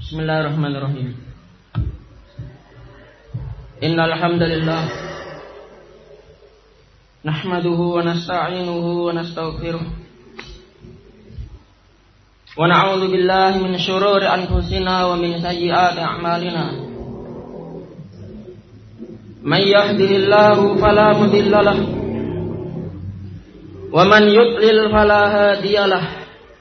Bismillahirrahmanirrahim. Innal hamdalillah nahmaduhu wa nasta'inuhu wa nastaghfiruh wa na'udzu billahi min shururi anfusina wa min sayyiati a'malina. May yahdihillahu fala mudilla lahu wa man yudlil fala hadiyalah.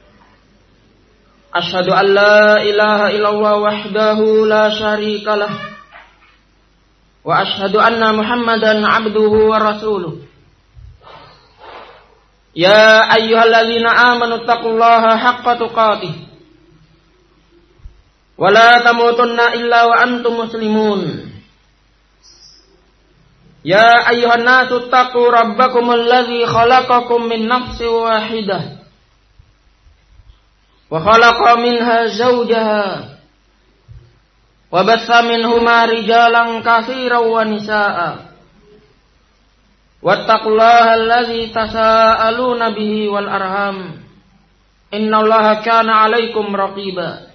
Asyhadu an la ilaha illallah wahdahu la syarika lah wa asyhadu anna Muhammadan abduhu wa rasuluh. Ya ayyuhalladzina amanu taqullaha haqqa tuqatih wa la tamutunna illa wa antum muslimun. Ya ayyuhan nasu taqu rabbakumul ladzi khalaqakum min nafsin wahidah wa khalaqa minha zawjaha wa bassa minhuma rijalan katsiran wa nisaa'a wattaqullaha allazi tasaaluna bihi wal arham innallaha kana 'alaikum raqiba.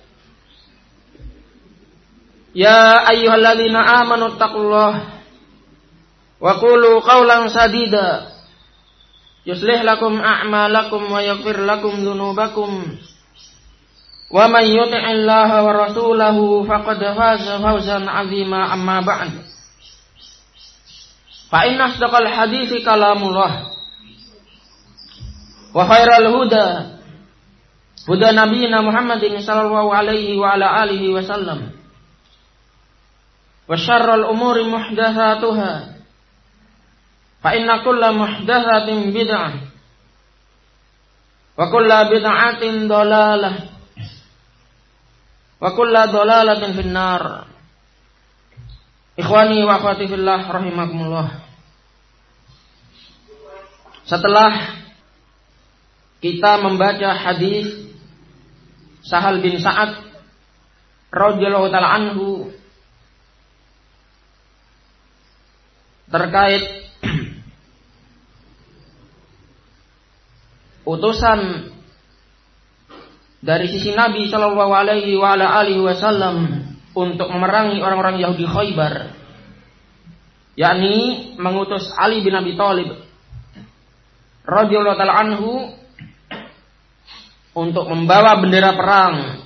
Ya ayyuhalladzina amanu taqullaha wa qulu qawlan sadida yuslih lakum a'malakum wa yaghfir lakum dhunubakum wa man yuti'illaha wa rasulahu faqad faza fawzan 'azima. Amma ba'd. Fa inna asdaqal hadithi kalamullah wa khairal huda huda nabiyina Muhammadin sallallahu alaihi wa ala alihi wa sallam wa syarrul umuri muhdatsatuha fa inna kulla muhdatsatin bid'ah wa kulla bid'atin dhalalah wa kulla dhalalatin finnar. Ikhwani wa akhwati fillah rahimakumullah. Setelah kita membaca hadis Sahal bin Sa'ad radhiyallahu taala anhu terkait utusan dari sisi Nabi sallallahu alaihi wa ala alihi wasallam untuk memerangi orang-orang Yahudi Khaybar, yakni mengutus Ali bin Abi Thalib radhiyallahu taala anhu untuk membawa bendera perang,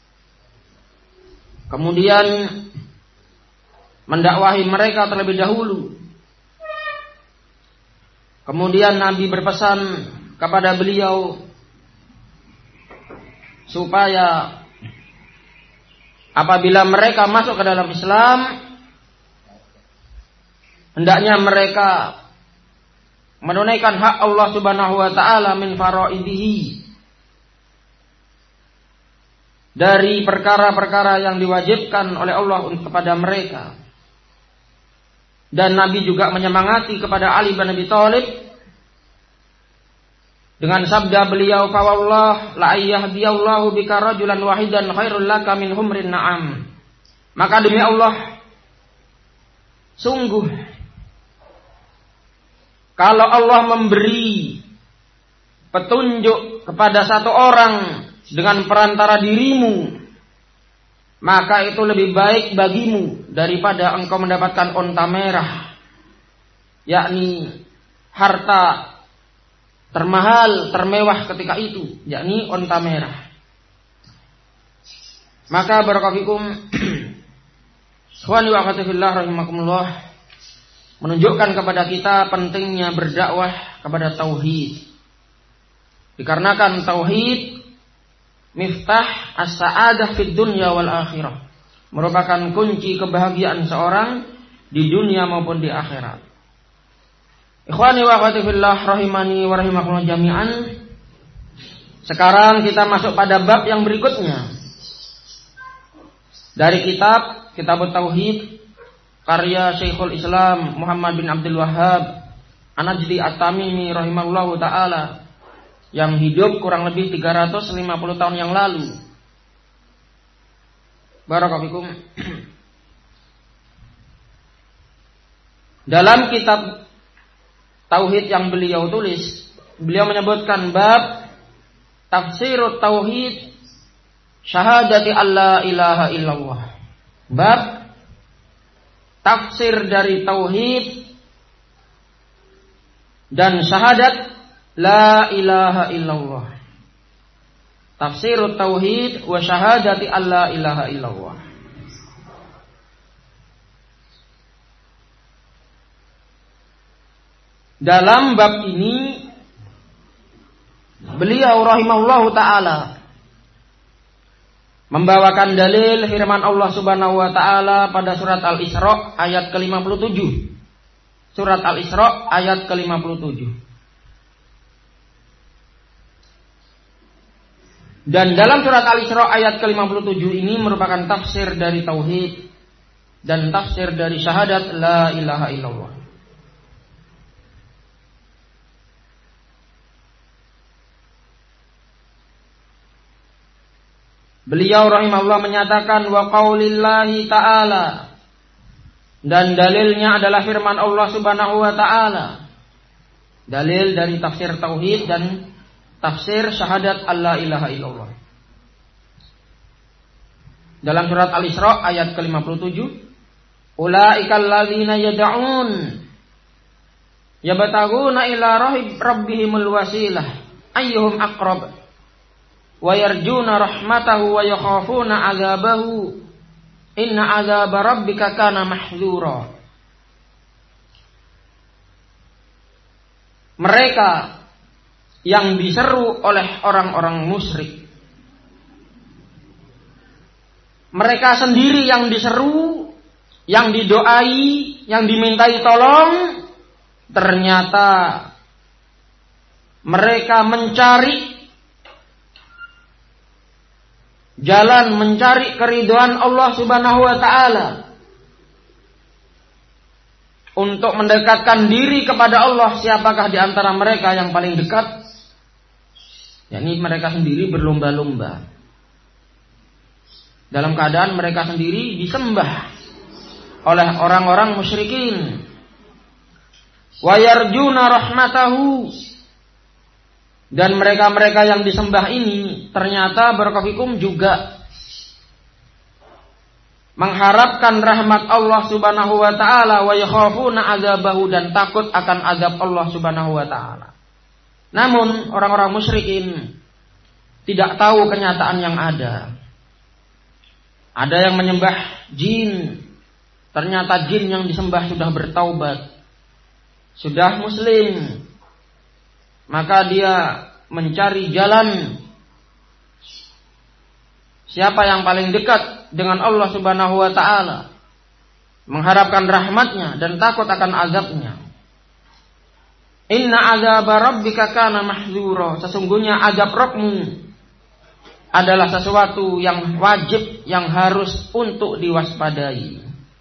kemudian mendakwahi mereka terlebih dahulu. Kemudian Nabi berpesan kepada beliau supaya apabila mereka masuk ke dalam Islam, hendaknya mereka menunaikan hak Allah Subhanahu wa taala min faraidihi, dari perkara-perkara yang diwajibkan oleh Allah kepada mereka. Dan Nabi juga menyemangati kepada Ali bin Abi Thalib dengan sabda beliau, fa wallah la yahdiyallahu bika rajulan wahidan khairul laka min humrin na'am. Maka demi Allah, sungguh kalau Allah memberi petunjuk kepada satu orang dengan perantara dirimu, maka itu lebih baik bagimu daripada engkau mendapatkan onta merah, yakni harta termahal, termewah ketika itu, yakni onta merah. Maka barakallahu ikhwani wa akhwati fillah rahimakumullah, menunjukkan kepada kita pentingnya berdakwah kepada tauhid. Dikarenakan tauhid miftah as-sa'adah fid dunya wal akhirah, merupakan kunci kebahagiaan seorang di dunia maupun di akhirat. Ikhwani wa akhwati fillah rahimani wa rahimakumullah jami'an. Sekarang kita masuk pada bab yang berikutnya dari kitab Kitabut Tauhid karya Syekhul Islam Muhammad bin Abdul Wahhab An-Najdi At-Tamimi rahimahullahu taala, yang hidup kurang lebih 350 tahun yang lalu. Barakallahu. Dalam kitab Tauhid yang beliau tulis, beliau menyebutkan bab tafsirut tauhid syahadati alla ilaha illallah. Bab tafsir dari tauhid dan syahadat la ilaha illallah. Tafsirut tauhid wa syahadati alla ilaha illallah. Dalam bab ini beliau rahimahullahu ta'ala membawakan dalil firman Allah Subhanahu wa ta'ala pada surat Al-Isra ayat ke-57. Surat Al-Isra ayat ke-57. Dan dalam surat Al-Isra ayat ke-57 ini merupakan tafsir dari tauhid dan tafsir dari syahadat la ilaha illallah. Beliau rahimahullah menyatakan wa qaulillahi ta'ala, dan dalilnya adalah firman Allah Subhanahu wa ta'ala. Dalil dari tafsir tauhid dan tafsir syahadat alla ilaha illallah. Dalam surat Al-Isra ayat ke-57, ulaikal ladzina yad'un yabtaguna ila rabbihimul wasilah ayyuhum aqrab wa yarjuna rahmatahu wa yakhafuna 'adzabahu inna 'adzaba rabbika kana mahdzura. Mereka yang diseru oleh orang-orang musyrik, mereka sendiri yang diseru, yang didoai, yang dimintai tolong, ternyata mereka mencari jalan, mencari keridhaan Allah Subhanahu wa ta'ala untuk mendekatkan diri kepada Allah. Siapakah di antara mereka yang paling dekat? Yakni mereka sendiri berlomba-lomba dalam keadaan mereka sendiri disembah oleh orang-orang musyrikin. Wa yarjuna rahmatahu, dan mereka-mereka yang disembah ini ternyata barakallahu juga mengharapkan rahmat Allah Subhanahu wa ta'ala wa yakhafuna 'adzabahu, dan takut akan azab Allah Subhanahu wa ta'ala. Namun orang-orang musyrikin tidak tahu kenyataan yang ada. Ada yang menyembah jin. Ternyata jin yang disembah sudah bertaubat, sudah muslim. Maka dia mencari jalan siapa yang paling dekat dengan Allah Subhanahu wa ta'ala, mengharapkan rahmatnya dan takut akan azabnya. Inna azaba rabbika kana mahdzura, sesungguhnya azab Rabbmu adalah sesuatu yang wajib, yang harus untuk diwaspadai.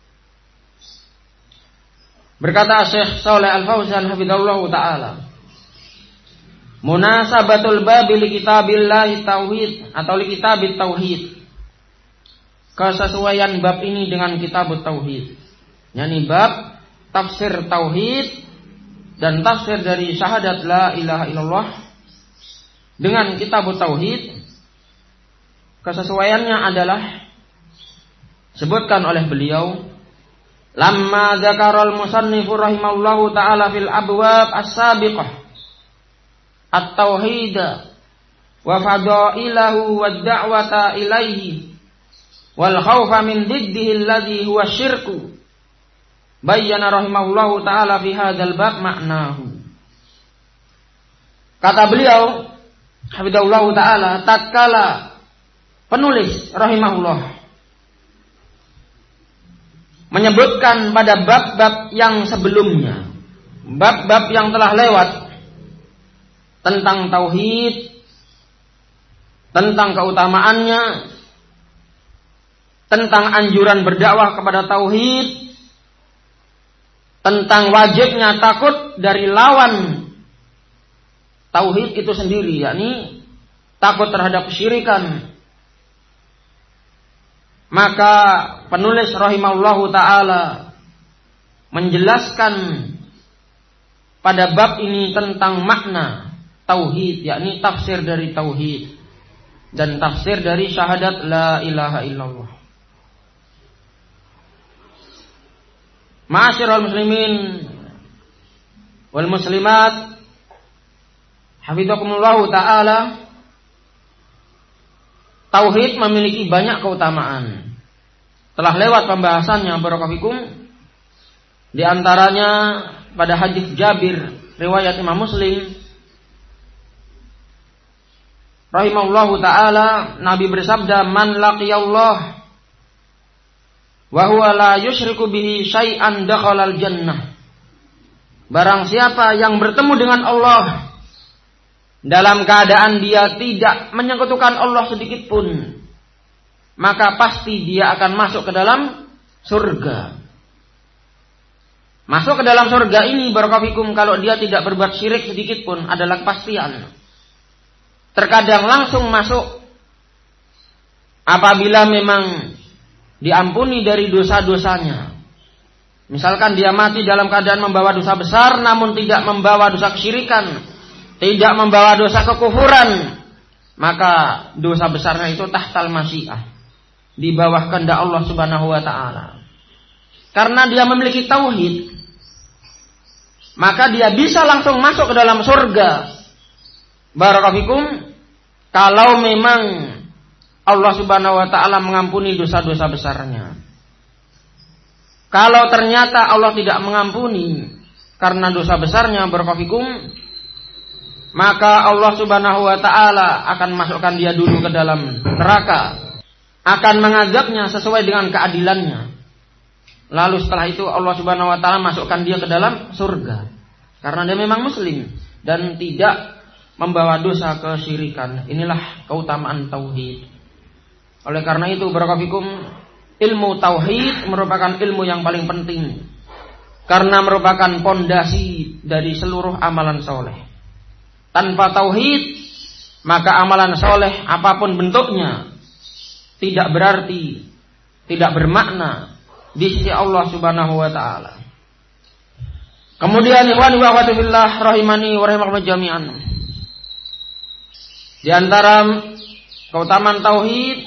Berkata Syekh Shalih Al-Fauzan hafizahullah ta'ala, munasabatul babi li kitabillahi tauhid atau li kitabit tauhid, kesesuaian bab ini dengan kitabut tauhid, yakni bab tafsir tauhid dan tafsir dari syahadat la ilaha illallah dengan kitabut tauhid. Kesesuaiannya adalah sebutkan oleh beliau, lamma dzakaral musannifu rahimallahu ta'ala fil abwab as-sabiqah at-tauhid wa fadailahu wad da'wata ilaihi wal khaufa min diddihi alladhi huwa syirku, bayyana rahimahullahu ta'ala fi hadzal bab maknahu. Kata beliau hafizahullahu ta'ala, tatkala penulis rahimahullah menyebutkan pada bab-bab yang sebelumnya, bab-bab yang telah lewat tentang tauhid, tentang keutamaannya, tentang anjuran berdakwah kepada tauhid, tentang wajibnya takut dari lawan tauhid itu sendiri, yakni takut terhadap kesyirikan. Maka penulis rahimahullahu ta'ala menjelaskan pada bab ini tentang makna tauhid, yakni tafsir dari tauhid. dan tafsir dari syahadat la ilaha illallah. Ma'asyiral muslimin wal muslimat, hafizakumullah taala, tauhid memiliki banyak keutamaan. Telah lewat pembahasannya barakallahu. Di antaranya pada hadis Jabir riwayat Imam Muslim rahimahullahu taala, Nabi bersabda, "Man laqiyallah wa huwa la yusyriku bihi syai'an dakhalal jannah." Barang siapa yang bertemu dengan Allah dalam keadaan dia tidak menyekutukan Allah sedikit pun, maka pasti dia akan masuk ke dalam surga. Masuk ke dalam surga ini barakallahu kalau dia tidak berbuat syirik sedikit pun adalah kepastian. Terkadang langsung masuk apabila memang diampuni dari dosa-dosanya. Misalkan dia mati dalam keadaan membawa dosa besar namun tidak membawa dosa kesyirikan, tidak membawa dosa kekufuran, maka dosa besarnya itu tahtal masyiah, di bawah kehendak Allah Subhanahu wa taala. Karena dia memiliki tauhid, maka dia bisa langsung masuk ke dalam surga. Barakallahu kalau memang Allah Subhanahu wa taala mengampuni dosa-dosa besarnya. Kalau ternyata Allah tidak mengampuni karena dosa besarnya barakallahu, maka Allah Subhanahu wa taala akan masukkan dia dulu ke dalam neraka, akan mengazabnya sesuai dengan keadilannya. Lalu setelah itu Allah Subhanahu wa taala masukkan dia ke dalam surga karena dia memang muslim dan tidak membawa dosa kesyirikan. Inilah keutamaan tauhid. Oleh karena itu barakallahu, ilmu tauhid merupakan ilmu yang paling penting karena merupakan pondasi dari seluruh amalan soleh. Tanpa tauhid maka amalan soleh apapun bentuknya tidak berarti, tidak bermakna di sisi Allah Subhanahu wa taala. Kemudian ikhwani wa akhwati fillah rahimani wa rahimakumullah jami'an. Di antara keutamaan tauhid,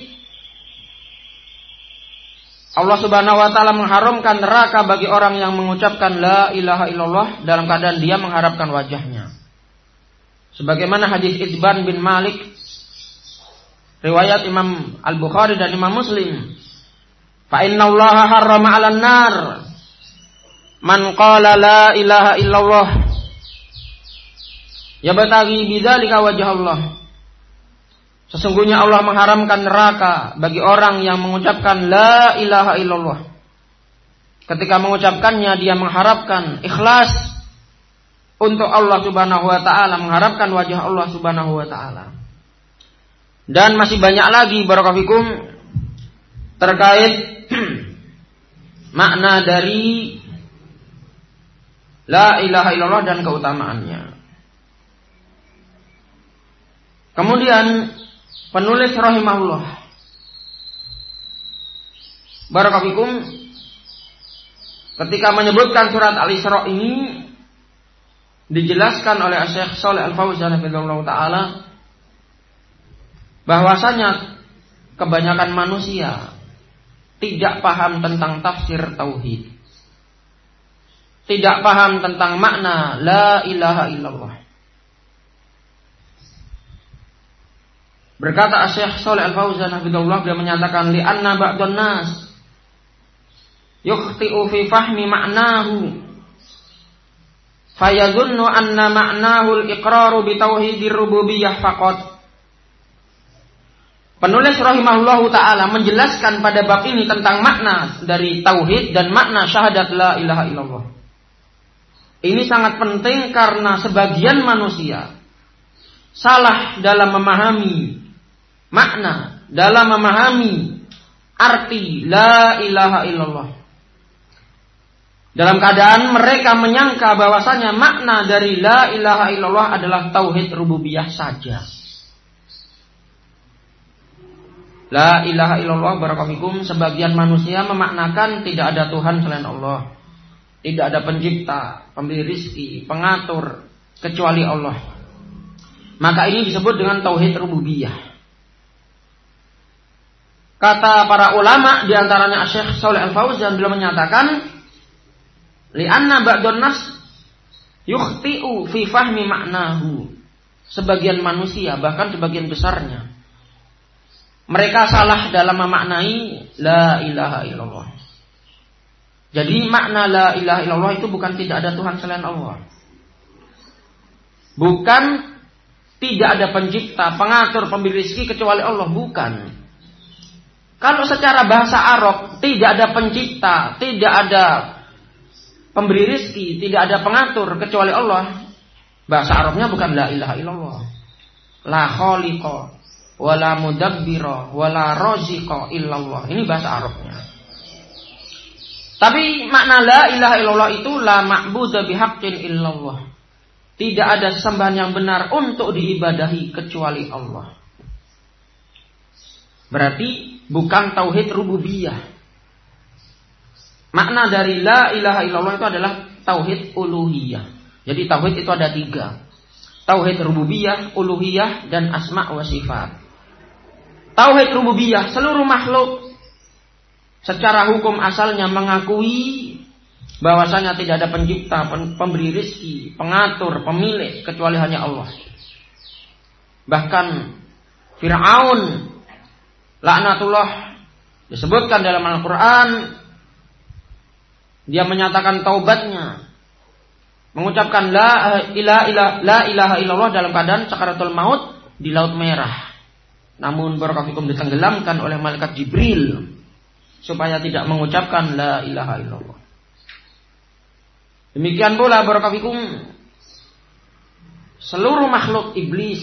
Allah Subhanahu wa taala mengharamkan neraka bagi orang yang mengucapkan la ilaha illallah dalam keadaan dia mengharapkan wajahnya. Sebagaimana hadis Itban bin Malik riwayat Imam Al-Bukhari dan Imam Muslim, fa innallaha harrama 'alan nar man qala la ilaha illallah yabtaghi bidzalika wajha Allah. Sesungguhnya Allah mengharamkan neraka bagi orang yang mengucapkan la ilaha illallah. Ketika mengucapkannya dia mengharapkan ikhlas untuk Allah Subhanahu wa taala, mengharapkan wajah Allah Subhanahu wa taala. Dan masih banyak lagi barakallahu terkait makna dari la ilaha illallah dan keutamaannya. Kemudian penulis rahimahullah barakallahu ketika menyebutkan surat Al-Isra ini dijelaskan oleh Syekh Shalih Al-Fauzan hafizahullah taala bahwasanya kebanyakan manusia tidak paham tentang tafsir tauhid, tidak paham tentang makna la ilaha illallah. Berkata Syekh Shalih Al-Fauzan hafizahullah, dia menyatakan li anna ba'dun nas yukhti'u fi fahmi ma'nahu fayadhunnu anna ma'nahu al-iqraru bi tauhidir rububiyyah faqat. Penulis rahimahullahu taala menjelaskan pada bab ini tentang makna dari tauhid dan makna syahadat la ilaha illallah. Ini sangat penting karena sebagian manusia salah dalam memahami makna, dalam memahami arti la ilaha illallah. Dalam keadaan mereka menyangka bahwasanya makna dari la ilaha illallah adalah tauhid rububiyah saja. La ilaha illallah barakallahu sebagian manusia memaknakan tidak ada Tuhan selain Allah, tidak ada pencipta, pemberi rizki, pengatur kecuali Allah. Maka ini disebut dengan tauhid rububiyah. Kata para ulama di antaranya Syekh Shalih Al-Fauzan beliau menyatakan li'anna ba'dun nas yukhti'u fi fahmi ma'nahu. Sebagian manusia bahkan sebagian besarnya mereka salah dalam memaknai la ilaha illallah. Jadi makna la ilaha illallah itu bukan tidak ada Tuhan selain Allah. Bukan tidak ada pencipta, pengatur, pemberi rezeki kecuali Allah, bukan. Kalau secara bahasa Arab tidak ada pencipta, tidak ada pemberi rezeki, tidak ada pengatur kecuali Allah. Bahasa Arabnya bukan la ilaha illallah. La khaliqa wala mudabbira wala raziqa illallah. Ini bahasa Arabnya. Tapi makna la ilaha illallah itu la ma'budu bihaqqin illallah. Tidak ada sesembahan yang benar untuk diibadahi kecuali Allah. Berarti bukan tauhid rububiyah. Makna dari la ilaha illallah itu adalah tauhid uluhiyah. Jadi tauhid itu ada 3. Tauhid rububiyah, uluhiyah, dan asma wa sifat. Tauhid rububiyah, seluruh makhluk secara hukum asalnya mengakui bahwasanya tidak ada pencipta, pemberi rezeki, pengatur, pemilik kecuali hanya Allah. Bahkan Fir'aun laknatullah disebutkan dalam Al-Quran, dia menyatakan taubatnya, mengucapkan la ilaha illallah dalam keadaan sakaratul maut di Laut Merah. Namun barakatuh ditenggelamkan oleh malaikat Jibril supaya tidak mengucapkan la ilaha illallah. Demikian pula barakatuh seluruh makhluk iblis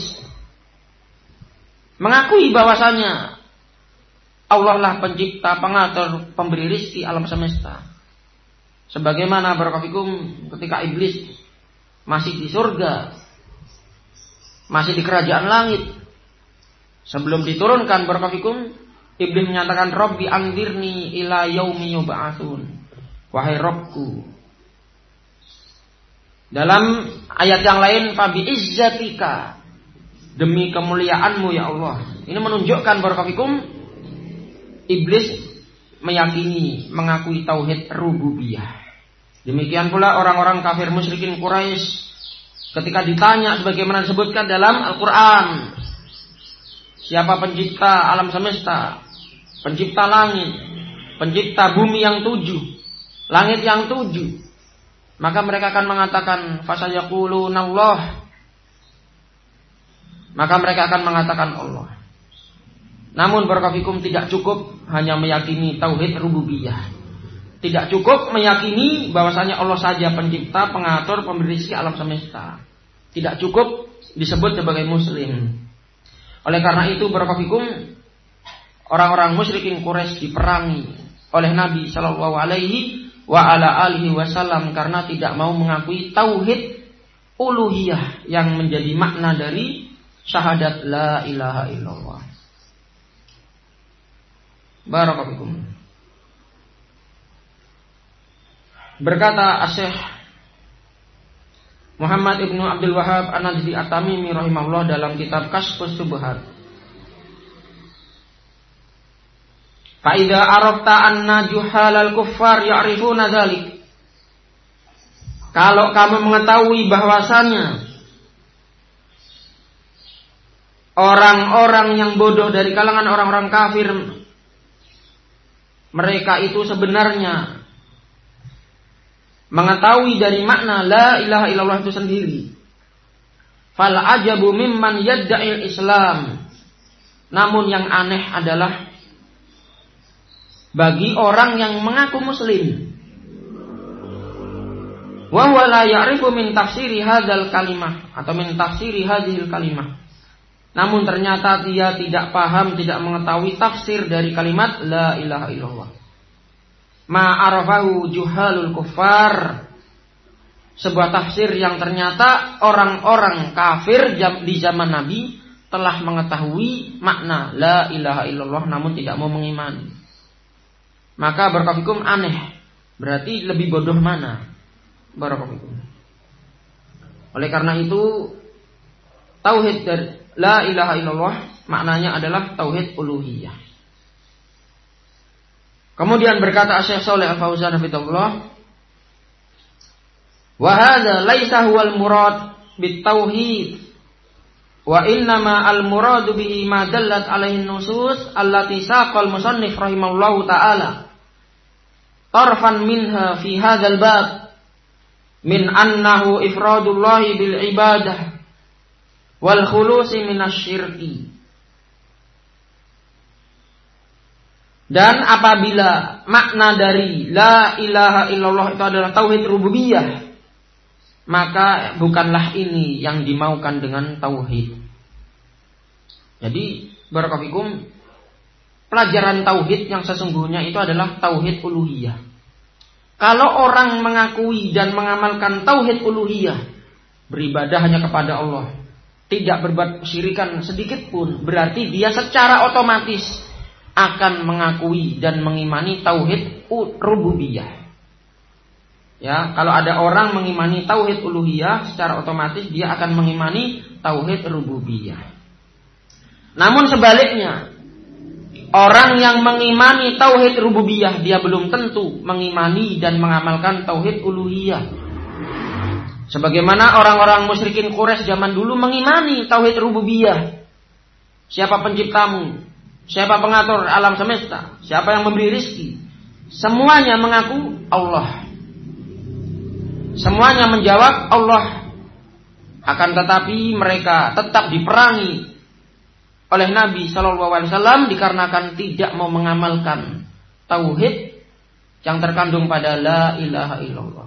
mengakui bahwasanya Allah lah pencipta, pengatur, pemberi rizki alam semesta. Sebagaimana barakatuh ketika iblis masih di surga, masih di kerajaan langit, sebelum diturunkan barakatuh, iblis menyatakan Rabbi anzirni ila yaumi yub'atsun. Wahai Rabbku. Dalam ayat yang lain, fabi izzatika, demi kemuliaanmu ya Allah. Ini menunjukkan barakatuh iblis meyakini, mengakui tauhid rububiyah. Demikian pula orang-orang kafir musyrikin Quraisy ketika ditanya sebagaimana disebutkan dalam Al-Quran, siapa pencipta alam semesta, pencipta langit, pencipta bumi yang 7, langit yang 7, maka mereka akan mengatakan fasayaqulunallah, maka mereka akan mengatakan Allah. Namun barakatuh tidak cukup hanya meyakini tauhid rububiyah. Tidak cukup meyakini bahwasanya Allah saja pencipta, pengatur, pemberi rezeki alam semesta. Tidak cukup disebut sebagai muslim. Oleh karena itu barakatuh orang-orang musyrikin Quraisy diperangi oleh Nabi sallallahu alaihi wa ala alihi wasallam karena tidak mau mengakui tauhid uluhiyah yang menjadi makna dari syahadat la ilaha illallah. Barakallahu. Berkata Syekh Muhammad Ibnu Abdul Wahhab An-Najdi At-Tamimi rahimahullah dalam kitab Kasyfus Syubhat, fa idza arafta anna juhalal kuffar ya'rifuna dzalik. Kalau kamu mengetahui bahwasanya orang-orang yang bodoh dari kalangan orang-orang kafir, mereka itu sebenarnya mengetahui dari makna la ilaha illallah itu sendiri. Fal ajabu mimman yadda'il Islam. Namun yang aneh adalah bagi orang yang mengaku muslim, wa huwa la ya'rifu min tafsiri hadzal kalimah atau min tafsiri hadzal kalimah. Namun ternyata dia tidak paham, tidak mengetahui tafsir dari kalimat la ilaha illallah. Ma'arafahu juhalul kuffar. Sebuah tafsir yang ternyata orang-orang kafir di zaman Nabi telah mengetahui makna la ilaha illallah namun tidak mau mengimani. Maka barakallahu aneh. Berarti lebih bodoh mana? Barakallahu. Oleh karena itu tauhid dari la ilaha illallah maknanya adalah tauhid uluhiyah. Kemudian berkata Syekh Shalih Al-Fauzan hafizahullah, wa hadza laisa huwal murad bitauhid wa innama al-muradu bihi ma dallat alaihi nusus allati saqal musannif rahimahullahu ta'ala tarfan minha fi hadzal bab min annahu ifradullahi bil ibadah wal khulusi minasyirki. Dan apabila makna dari la ilaha illallah itu adalah tauhid rububiyah, maka bukanlah ini yang dimaukan dengan tauhid. Jadi barakallahu, pelajaran tauhid yang sesungguhnya itu adalah tauhid uluhiyah. Kalau orang mengakui dan mengamalkan tauhid uluhiyah, beribadah hanya kepada Allah, tidak berbuat syirikan sedikit pun, berarti dia secara otomatis akan mengakui dan mengimani tauhid rububiyah. Ya, kalau ada orang mengimani tauhid uluhiyah, secara otomatis dia akan mengimani tauhid rububiyah. Namun sebaliknya, orang yang mengimani tauhid rububiyah, dia belum tentu mengimani dan mengamalkan tauhid uluhiyah. Sebagaimana orang-orang musyrikin Quraisy zaman dulu mengimani tauhid rububiyah. Siapa penciptamu? Siapa pengatur alam semesta? Siapa yang memberi rizki? Semuanya mengaku Allah. Semuanya menjawab Allah. Akan tetapi mereka tetap diperangi oleh Nabi SAW dikarenakan tidak mau mengamalkan tauhid yang terkandung pada la ilaha illallah.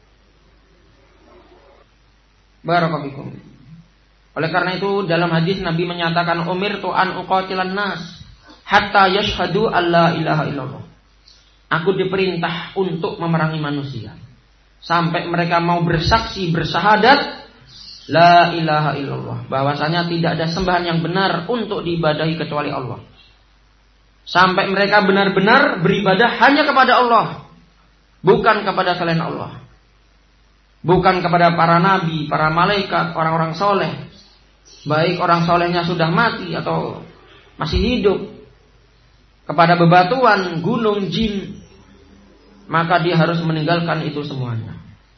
Barakallahu. Oleh karena itu dalam hadis Nabi menyatakan umirtu an uqatilan nas hatta yashhadu alla ilaha illallah. Aku diperintah untuk memerangi manusia sampai mereka mau bersaksi bersyahadat la ilaha illallah, bahwasanya tidak ada sembahan yang benar untuk diibadahi kecuali Allah. Sampai mereka benar-benar beribadah hanya kepada Allah, bukan kepada selain Allah. Bukan kepada para nabi, para malaikat, orang-orang soleh, baik orang solehnya sudah mati atau masih hidup, kepada bebatuan, gunung, jin, maka dia harus meninggalkan itu semuanya.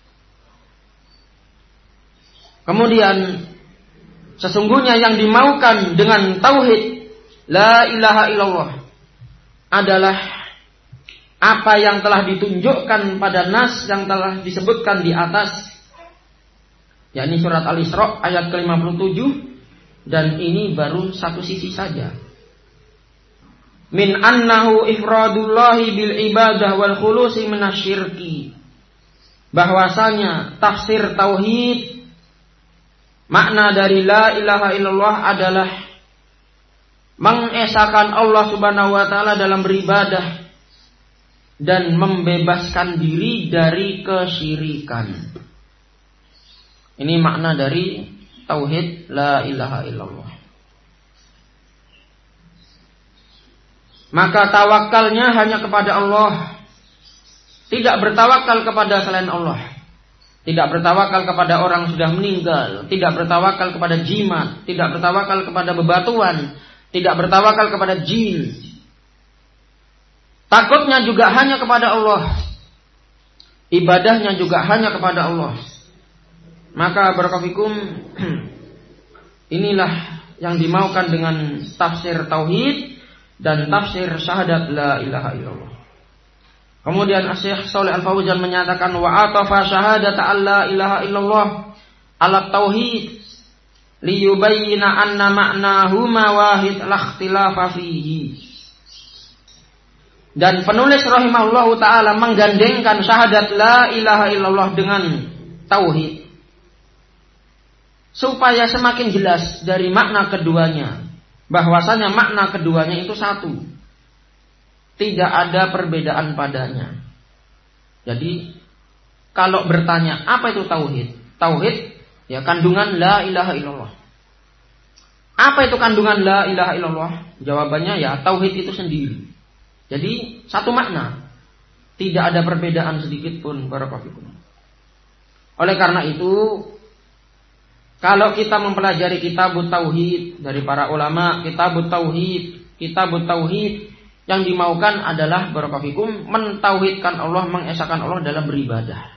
Kemudian sesungguhnya yang dimaukan dengan tauhid la ilaha illallah adalah apa yang telah ditunjukkan pada nas yang telah disebutkan di atas, yakni surat Al-Isra ayat ke-57, dan ini baru satu sisi saja. Min annahu ifradullahi bil ibadah wal khulusi minasyirki, bahwasanya tafsir tauhid, makna dari la ilaha illallah adalah mengesahkan Allah Subhanahu wa taala dalam beribadah dan membebaskan diri dari kesyirikan. Ini makna dari tauhid la ilaha illallah. Maka tawakalnya hanya kepada Allah, tidak bertawakal kepada selain Allah, tidak bertawakal kepada orang sudah meninggal, tidak bertawakal kepada jimat, tidak bertawakal kepada bebatuan, tidak bertawakal kepada jin. Takutnya juga hanya kepada Allah, ibadahnya juga hanya kepada Allah. Maka barakallahu, inilah yang dimaukan dengan tafsir tauhid dan tafsir syahadat la ilaha illallah. Kemudian Syekh Shalih Al-Fauzan menyatakan wa atafa syahadat alla ilaha illallah ala tauhid liyubayyina anna ma'nahuma wahid la ikhtilafa fihi. Dan penulis rahimahullahu taala menggandengkan syahadat la ilaha illallah dengan tauhid supaya semakin jelas dari makna keduanya, bahwasanya makna keduanya itu satu, tidak ada perbedaan padanya. Jadi kalau bertanya apa itu tauhid? Tauhid ya kandungan la ilaha illallah. Apa itu kandungan la ilaha illallah? Jawabannya ya tauhid itu sendiri. Jadi satu makna, tidak ada perbedaan sedikit pun. Barakallahu. Oleh karena itu, kalau kita mempelajari kitabut tauhid dari para ulama, kitabut tauhid Yang dimaukan adalah barakallahu mentauhidkan Allah, mengesahkan Allah dalam beribadah.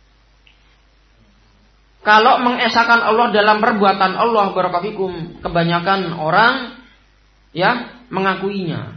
Kalau mengesahkan Allah dalam perbuatan Allah barakallahu kebanyakan orang ya mengakuinya.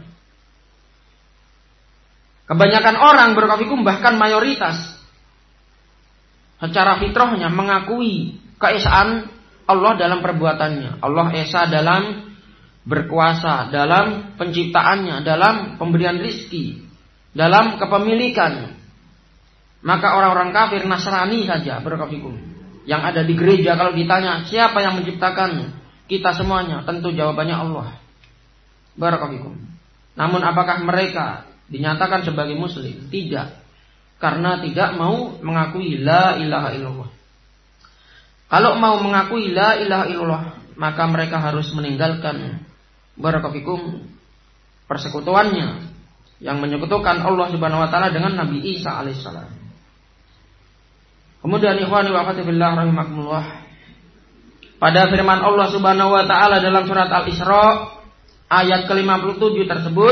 Kebanyakan orang barakallahu bahkan mayoritas secara fitrahnya mengakui keesaan Allah dalam perbuatannya. Allah esa dalam berkuasa, dalam penciptaannya, dalam pemberian rizki, dalam kepemilikan. Maka orang-orang kafir Nasrani saja barakallahu yang ada di gereja kalau ditanya siapa yang menciptakan kita semuanya, tentu jawabannya Allah. Barakallahu. Namun apakah mereka dinyatakan sebagai muslim? Tidak. Karena tidak mau mengakui la ilaha illallah. Kalau mau mengakui la ilaha illallah, maka mereka harus meninggalkan barakallahu persekutuannya yang menyekutukan Allah Subhanahu wa taala dengan Nabi Isa alaihissalam. Kemudian ikhwani wa akhwati fillah rahimakumullah, pada firman Allah Subhanahu wa taala dalam surat Al-Isra ayat ke-57 tersebut,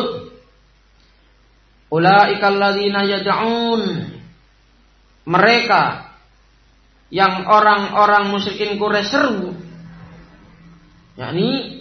ulaikal ladzina yad'un, mereka yang orang-orang musyrikin Quraisy seru, yakni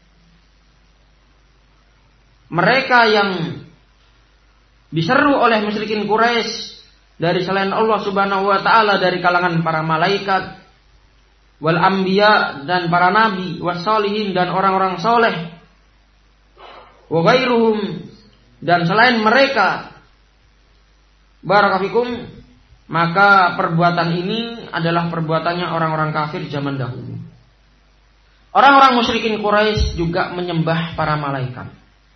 mereka yang diseru oleh musyrikin Quraisy dari selain Allah Subhanahu wa taala dari kalangan para malaikat, wal anbiya dan para nabi, wassalihin dan orang-orang soleh, wa ghairuhum dan selain mereka, barakallahu, maka perbuatan ini adalah perbuatannya orang-orang kafir zaman dahulu. Orang-orang musyrikin Quraisy juga menyembah para malaikat.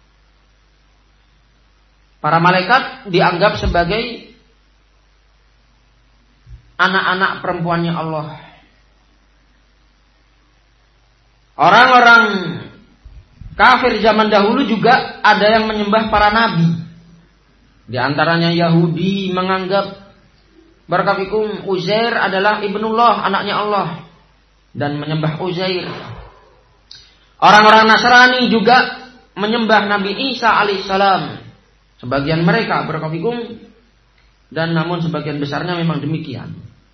Para malaikat dianggap sebagai anak-anak perempuannya Allah. Orang-orang kafir zaman dahulu juga ada yang menyembah para nabi. Di antaranya Yahudi menganggap barakallahu Uzair adalah ibnullah, anaknya Allah, dan menyembah Uzair. Orang-orang Nasrani juga menyembah Nabi Isa alaihissalam. Sebagian mereka barakallahu, dan namun sebagian besarnya memang demikian.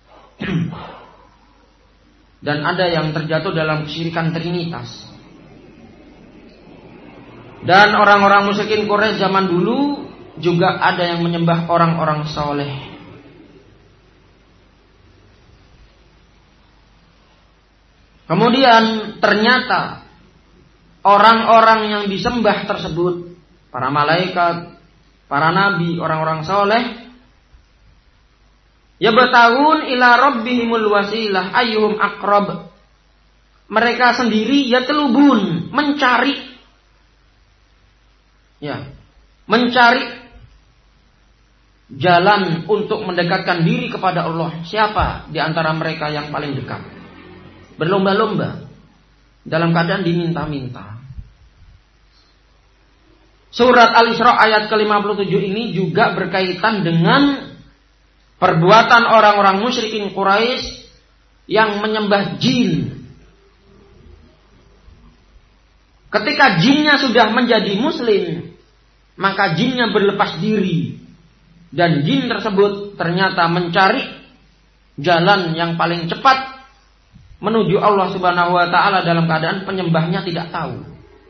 Dan ada yang terjatuh dalam kesyirikan trinitas. Dan orang-orang musyrikin Quraisy zaman dulu juga ada yang menyembah orang-orang soleh. Kemudian ternyata orang-orang yang disembah tersebut, para malaikat, para nabi, orang-orang soleh, yabtagun ila rabbihimul wasilah ayyuhum aqrab. Mereka sendiri yatlubun, mencari jalan untuk mendekatkan diri kepada Allah. Siapa di antara mereka yang paling dekat? Berlomba-lomba dalam keadaan diminta-minta. Surat Al-Isra ayat ke-57 ini juga berkaitan dengan perbuatan orang-orang musyrikin Quraisy yang menyembah jin. Ketika jinnya sudah menjadi muslim, maka jinnya berlepas diri. Dan jin tersebut ternyata mencari jalan yang paling cepat menuju Allah Subhanahu wa taala dalam keadaan penyembahnya tidak tahu.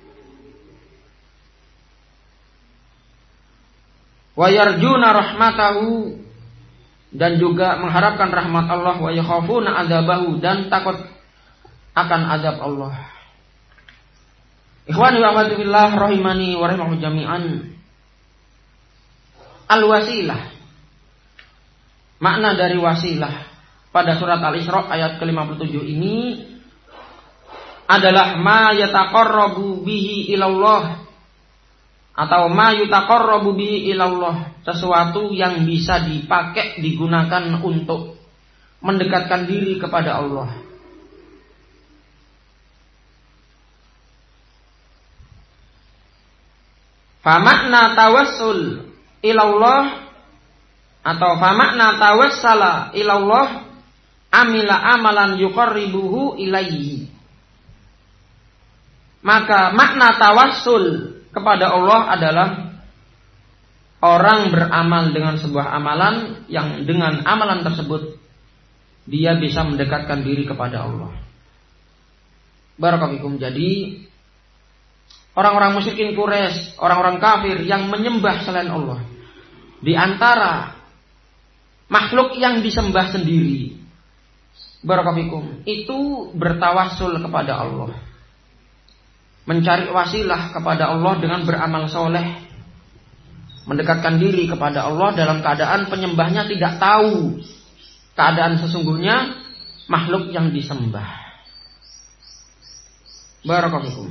Wa yarjuna rahmatahu, dan juga mengharapkan rahmat Allah, wa yakhafuna adzabahu, dan takut akan azab Allah. Ikhwani wa akhwati fillah rahimani wa rahimakumullah jami'an. Al-wasilah. Makna dari wasilah pada surat Al-Isra ayat ke-57 ini adalah ma yataqarrabu bihi ilallah, atau ma yutaqarrabu bihi ilallah, sesuatu yang bisa dipakai, digunakan untuk mendekatkan diri kepada Allah. Famakna tawassul ilallah, atau famakna tawassala ilallah amila amalan yuqarribuhu ilaihi. Maka makna tawassul kepada Allah adalah orang beramal dengan sebuah amalan yang dengan amalan tersebut dia bisa mendekatkan diri kepada Allah. Barakallahu. Jadi orang-orang musyrikin Quraisy, orang-orang kafir yang menyembah selain Allah, di antara makhluk yang disembah sendiri, barakallahu, itu bertawassul kepada Allah, mencari wasilah kepada Allah dengan beramal soleh, mendekatkan diri kepada Allah dalam keadaan penyembahnya tidak tahu keadaan sesungguhnya makhluk yang disembah. Barakallahu.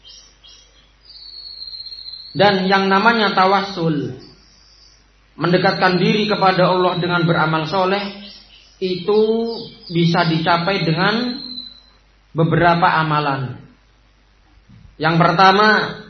Dan yang namanya tawassul, mendekatkan diri kepada Allah dengan beramal soleh, itu bisa dicapai dengan beberapa amalan. Yang pertama,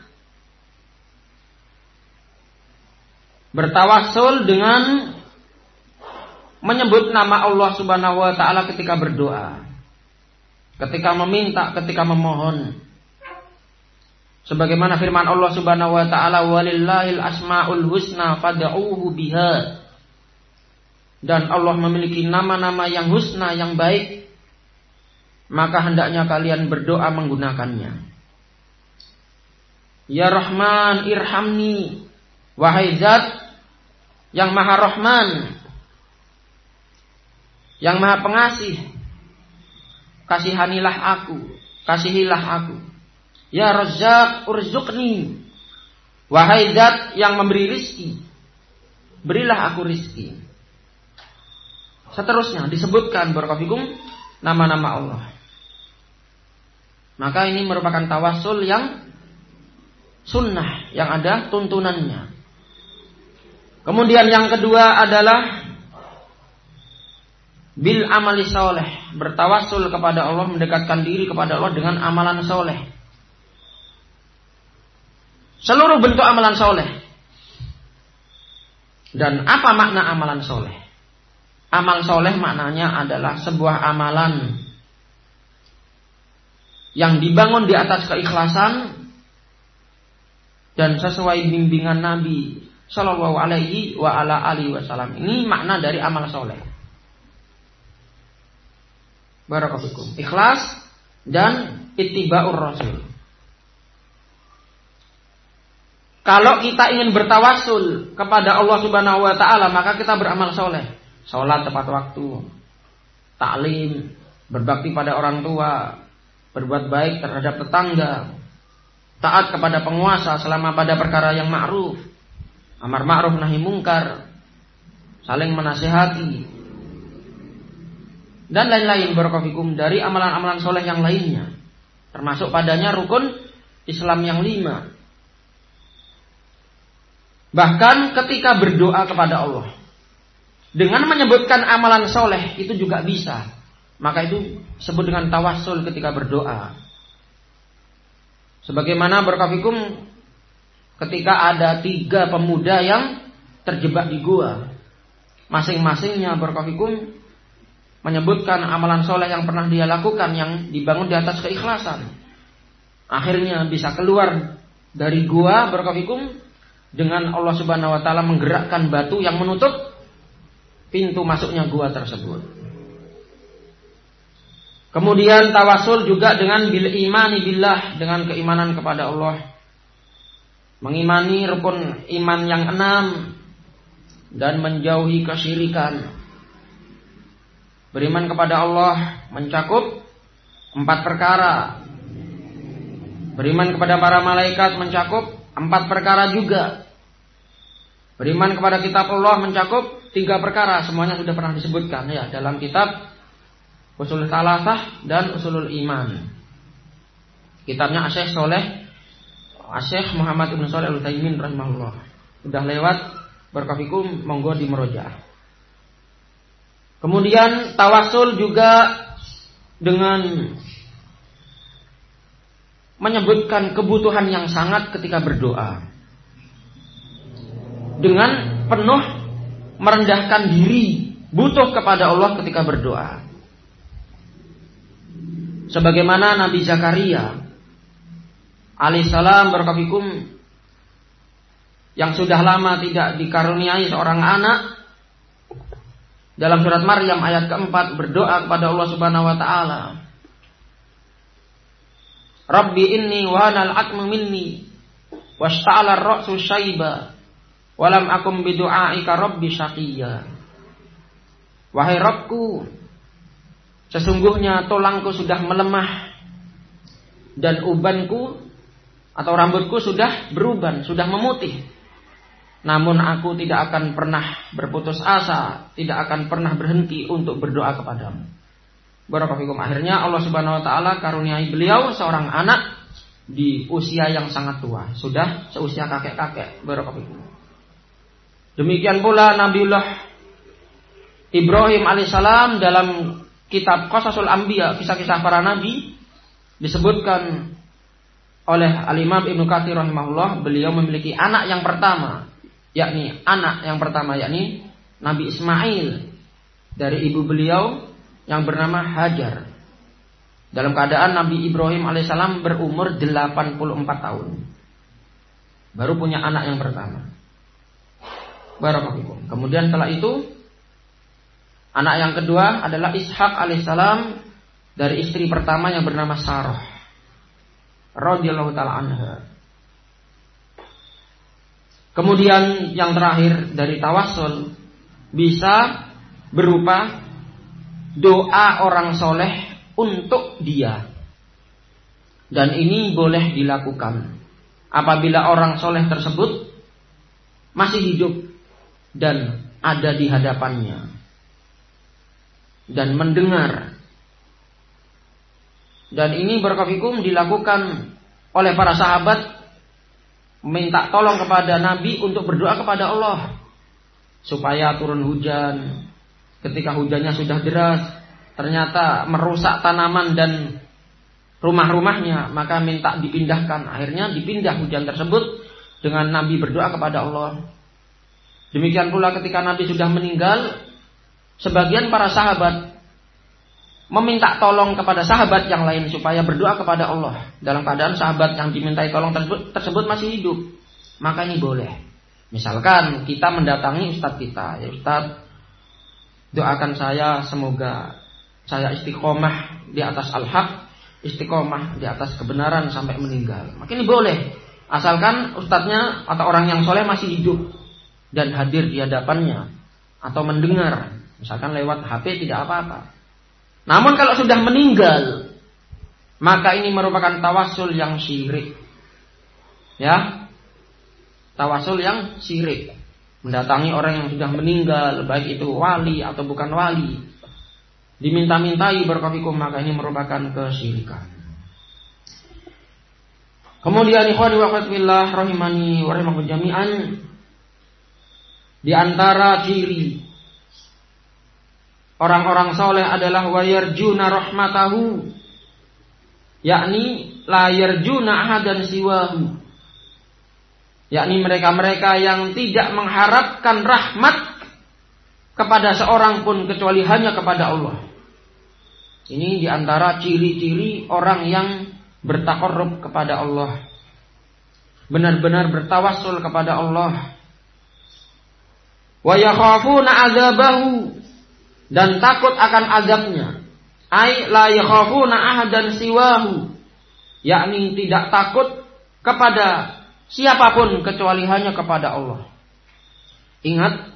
bertawassul dengan menyebut nama Allah Subhanahu wa ta'ala ketika berdoa, ketika meminta, ketika memohon. Sebagaimana firman Allah Subhanahu wa ta'ala, walillahil asmaul husna fad'uuhu biha. Dan Allah memiliki nama-nama yang husna, yang baik, maka hendaknya kalian berdoa menggunakannya. Ya Rahman irhamni, wahai Zat yang Maha Rahman, yang Maha Pengasih, kasihanilah aku, kasihilah aku. Ya Razzaq urzuqni, wahai Zat yang memberi rizki, berilah aku rizki. Seterusnya disebutkan barakallahu nama-nama Allah. Maka ini merupakan tawassul yang sunnah, yang ada tuntunannya. Kemudian yang kedua adalah bil amali soleh, bertawassul kepada Allah, mendekatkan diri kepada Allah dengan amalan soleh. Seluruh bentuk amalan soleh. Dan apa makna amalan soleh? Amal soleh maknanya adalah sebuah amalan yang dibangun di atas keikhlasan dan sesuai bimbingan Nabi Shallallahu Alaihi Wasallam. Ini makna dari amal soleh. Barakallahu. Ikhlas dan ittiba'ur rasul. Kalau kita ingin bertawassul kepada Allah Subhanahu wa ta'ala, maka kita beramal soleh. Sholat tepat waktu, taklim, berbakti pada orang tua, berbuat baik terhadap tetangga, taat kepada penguasa selama pada perkara yang ma'ruf, amar ma'ruf nahi mungkar, saling menasihati, dan lain-lain barakallahu dari amalan-amalan soleh yang lainnya. Termasuk padanya rukun Islam yang 5. Bahkan ketika berdoa kepada Allah dengan menyebutkan amalan soleh itu juga bisa. Maka itu disebut dengan tawassul ketika berdoa. Sebagaimana barakallahu ketika ada 3 pemuda yang terjebak di gua, masing-masingnya barakallahu menyebutkan amalan soleh yang pernah dia lakukan yang dibangun di atas keikhlasan. Akhirnya bisa keluar dari gua barakallahu dengan Allah Subhanahu wa ta'ala menggerakkan batu yang menutup pintu masuknya gua tersebut. Kemudian tawassul juga dengan bil imani billah, dengan keimanan kepada Allah. Mengimani rukun iman yang 6 dan menjauhi kesyirikan. Beriman kepada Allah mencakup 4 perkara. Beriman kepada para malaikat mencakup 4 perkara juga. Beriman kepada kitab Allah mencakup 3 perkara. Semuanya sudah pernah disebutkan ya dalam kitab Ushul Thalathah dan Ushulul Iman. Kitabnya Syekh Muhammad Ibn Shalih Al-Utsaimin rahimahullah. Sudah lewat, barakallahu monggo di murojaah. Kemudian tawassul juga dengan menyebutkan kebutuhan yang sangat ketika berdoa. Dengan penuh merendahkan diri, butuh kepada Allah ketika berdoa. Sebagaimana Nabi Zakaria alaihissalam barakallahu yang sudah lama tidak dikaruniai seorang anak, dalam surat Maryam ayat keempat berdoa kepada Allah Subhanahu wa taala, Rabbi inni wahanal atmu minni washta'ala ar-ra'su syaiba walam akum bidu'aika rabbi syaqiyya. Wahai Rabbku, sesungguhnya tulangku sudah melemah dan ubanku atau rambutku sudah beruban, sudah memutih. Namun aku tidak akan pernah berputus asa, tidak akan pernah berhenti untuk berdoa kepadamu. Barakallahu fikum. Akhirnya Allah Subhanahu wa taala karuniai beliau seorang anak di usia yang sangat tua, sudah seusia kakek-kakek. Barakallahu fikum. Demikian pula Nabiullah Ibrahim alaihissalam dalam kitab Qasasul Anbiya, kisah-kisah para nabi, disebutkan oleh Al-Imam Ibnu Katsir rahimahullah, beliau memiliki anak yang pertama, yakni Nabi Ismail dari ibu beliau yang bernama Hajar. Dalam keadaan Nabi Ibrahim alaihissalam berumur 84 tahun, baru punya anak yang pertama. Barakallahu fikum. Kemudian setelah itu anak yang kedua adalah Ishak alaihissalam dari istri pertama yang bernama Sarah radhiyallahu taala anha. Kemudian yang terakhir dari tawassul bisa berupa doa orang soleh untuk dia. Dan ini boleh dilakukan apabila orang soleh tersebut masih hidup dan ada di hadapannya dan mendengar. Dan ini barakallahu dilakukan oleh para sahabat, minta tolong kepada Nabi untuk berdoa kepada Allah supaya turun hujan. Ketika hujannya sudah deras, ternyata merusak tanaman dan rumah-rumahnya, maka minta dipindahkan. Akhirnya dipindah hujan tersebut dengan Nabi berdoa kepada Allah. Demikian pula ketika Nabi sudah meninggal, sebagian para sahabat meminta tolong kepada sahabat yang lain supaya berdoa kepada Allah dalam keadaan sahabat yang dimintai tolong tersebut masih hidup. Maka ini boleh. Misalkan kita mendatangi ustadz kita, ya ustadz, doakan saya semoga saya istiqomah di atas al-haq, istiqomah di atas kebenaran sampai meninggal. Maka ini boleh, asalkan ustadznya atau orang yang soleh masih hidup dan hadir di hadapannya atau mendengar, misalkan lewat HP tidak apa-apa. Namun kalau sudah meninggal, maka ini merupakan tawassul yang syirik. Ya, tawassul yang syirik. Mendatangi orang yang sudah meninggal, baik itu wali atau bukan wali, diminta-mintai berkafikum, maka ini merupakan kesyirikan. Kemudian ikhwani wa akhwati fillah rahimani wa rahimakumullah jami'an, di antara ciri orang-orang soleh adalah wayarjuna rahmatahu, yakni la yarjuna ahadan siwahu, yakni mereka-mereka yang tidak mengharapkan rahmat kepada seorang pun kecuali hanya kepada Allah. Ini di antara ciri-ciri orang yang bertaqarrub kepada Allah, benar-benar bertawassul kepada Allah. Wa yakhafuna azabahu, dan takut akan azabnya. Ai la yakhafuna ahadan siwahu, yakni tidak takut kepada siapapun kecuali hanya kepada Allah. Ingat,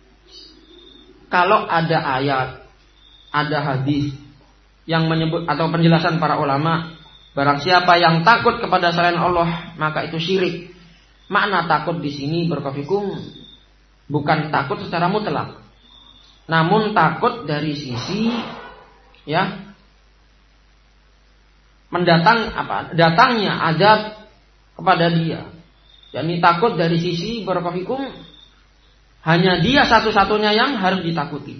kalau ada ayat, ada hadis yang menyebut atau penjelasan para ulama, barang siapa yang takut kepada selain Allah maka itu syirik. Makna takut di sini berkafikum bukan takut secara mutlak, namun takut dari sisi datangnya azab kepada dia. Yani takut dari sisi barakafikum hanya dia satu-satunya yang harus ditakuti.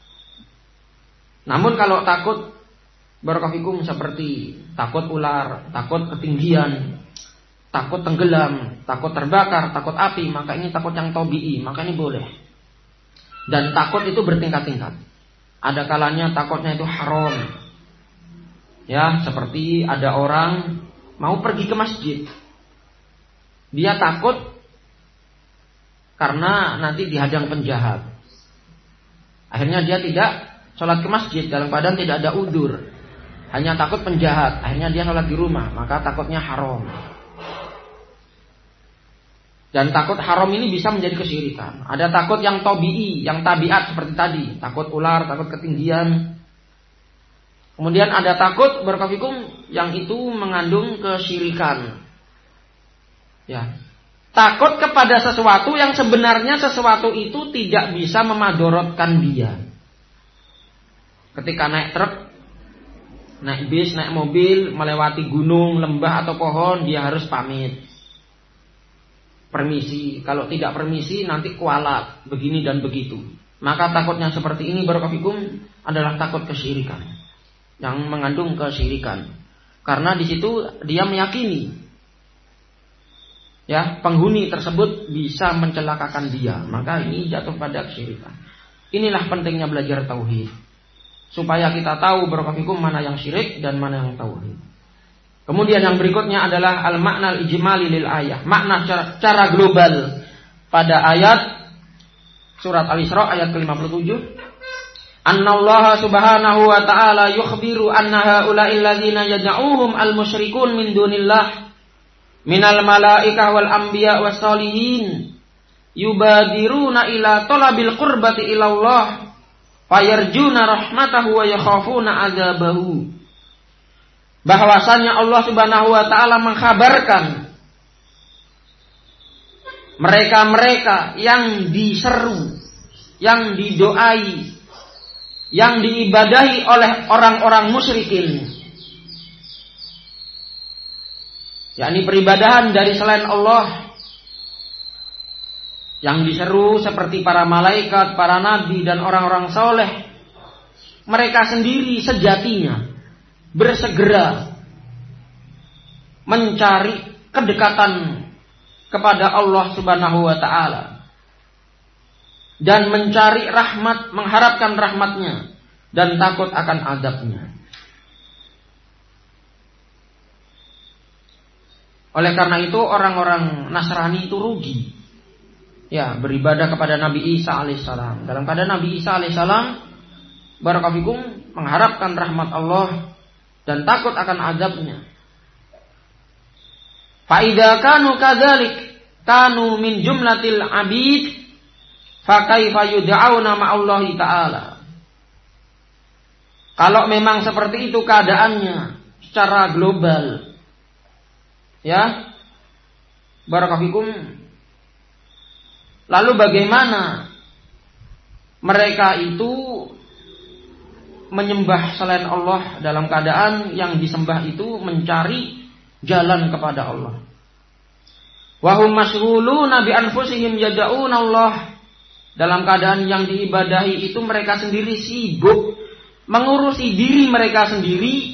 Namun kalau takut barakafikum seperti takut ular, takut ketinggian, takut tenggelam, takut terbakar, takut api, maka ini takut yang tabi'i, maka ini boleh. Dan takut itu bertingkat-tingkat. Ada kalanya takutnya itu haram. Ya, seperti ada orang mau pergi ke masjid. Dia takut karena nanti dihadang penjahat. Akhirnya dia tidak sholat ke masjid dalam keadaan tidak ada udzur, hanya takut penjahat. Akhirnya dia sholat di rumah, maka takutnya haram. Dan takut haram ini bisa menjadi kesyirikan. Ada takut yang tabi'i, yang tabiat seperti tadi, takut ular, takut ketinggian. Kemudian ada takut barakallahu yang itu mengandung kesyirikan. Ya. Takut kepada sesuatu yang sebenarnya sesuatu itu tidak bisa memadorotkan dia. Ketika naik truk, naik bis, naik mobil, melewati gunung, lembah atau pohon, dia harus pamit. Permisi. Kalau tidak permisi nanti kualat, begini dan begitu. Maka takutnya seperti ini barakallahu adalah takut kesyirikan. Yang mengandung kesyirikan. Karena di situ dia meyakini ya, penghuni tersebut bisa mencelakakan dia, maka ini jatuh pada kesyirikan. Inilah pentingnya belajar tauhid, supaya kita tahu barakallahu mana yang syirik dan mana yang tauhid. Kemudian yang berikutnya adalah al-makna al-ijmali lil ayah, makna secara global pada ayat surat Al-Isra ayat ke-57. Annallaha subhanahu wa ta'ala yukhbiru anna haula'il ladzina yad'uuhum al-musyrikun min dunillah minal malaikah wal anbiya was sholihin yubadiruna ila talabil qurbati ilallah fayarjuna rahmatahu wa yakhafuna adzabahu. Bahwasanya Allah subhanahu wa ta'ala mengkhabarkan mereka-mereka yang diseru, yang didoai, yang diibadahi oleh orang-orang musyrikin, yakni peribadahan dari selain Allah, yang diseru seperti para malaikat, para nabi dan orang-orang soleh. Mereka sendiri sejatinya bersegera mencari kedekatan kepada Allah subhanahu wa ta'ala dan mencari rahmat, mengharapkan rahmatnya dan takut akan azabnya. Oleh karena itu orang-orang Nasrani itu rugi, ya, beribadah kepada Nabi Isa alaihissalam. Dalam keadaan Nabi Isa alaihissalam barakallahu mengharapkan rahmat Allah dan takut akan azabnya. Fa idza kanu kadzalik kanu min jumlatil abid fa kaifa yud'auna ma'allahi ta'ala. Kalau memang seperti itu keadaannya secara global, ya, barakallahu, lalu bagaimana mereka itu menyembah selain Allah dalam keadaan yang disembah itu mencari jalan kepada Allah. Wa hum masyghuluna bi anfusihim yad'una Allah. Dalam keadaan yang diibadahi itu mereka sendiri sibuk mengurusi diri mereka sendiri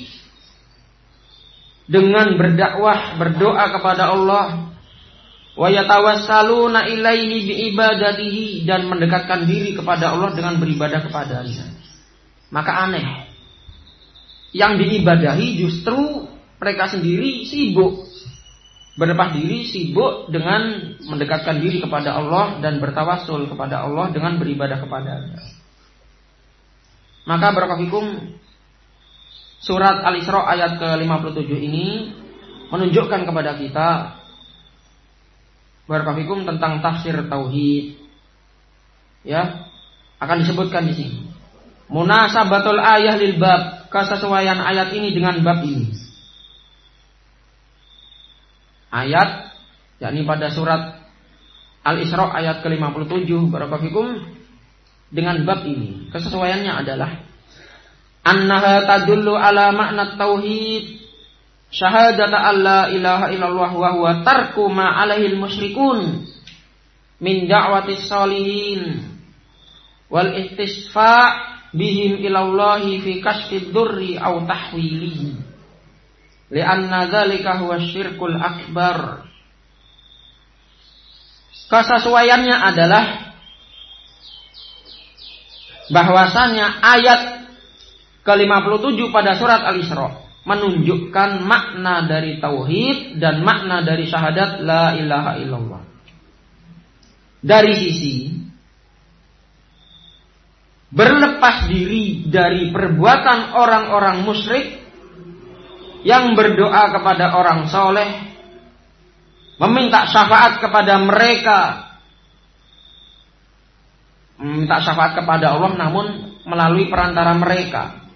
dengan berdakwah, berdoa kepada Allah. Wa yatawassaluna ilaihi bi ibadatihi, dan mendekatkan diri kepada Allah dengan beribadah kepadanya. Maka aneh, yang diibadahi justru mereka sendiri sibuk berlepas diri, sibuk dengan mendekatkan diri kepada Allah dan bertawassul kepada Allah dengan beribadah kepadanya. Maka barakallahu surat Al-Isra ayat ke-57 ini menunjukkan kepada kita barakallahu tentang tafsir tauhid. Ya, akan disebutkan di sini. Munasabatul ayah lil bab, kesesuaian ayat ini dengan bab ini. Ayat, yakni pada surat Al-Isra ayat ke-57 barakallahu dengan bab ini. Kesesuaiannya adalah annaha tadullu ala makna tauhid syahadata alla ilaha illallah wa huwa tarku ma alaihil musyrikun min da'watis sholihin wal istisfa bihim ilallahi fi kashfid durri aw tahwilihi li'anna dzalika huwa syirkul akbar. Kesesuaiannya adalah bahwasanya ayat ke-57 pada surat Al-Isra menunjukkan makna dari tauhid dan makna dari syahadat la ilaha illallah. dari sisi berlepas diri dari perbuatan orang-orang musyrik yang berdoa kepada orang soleh, meminta syafaat kepada mereka, meminta syafaat kepada Allah namun melalui perantara mereka,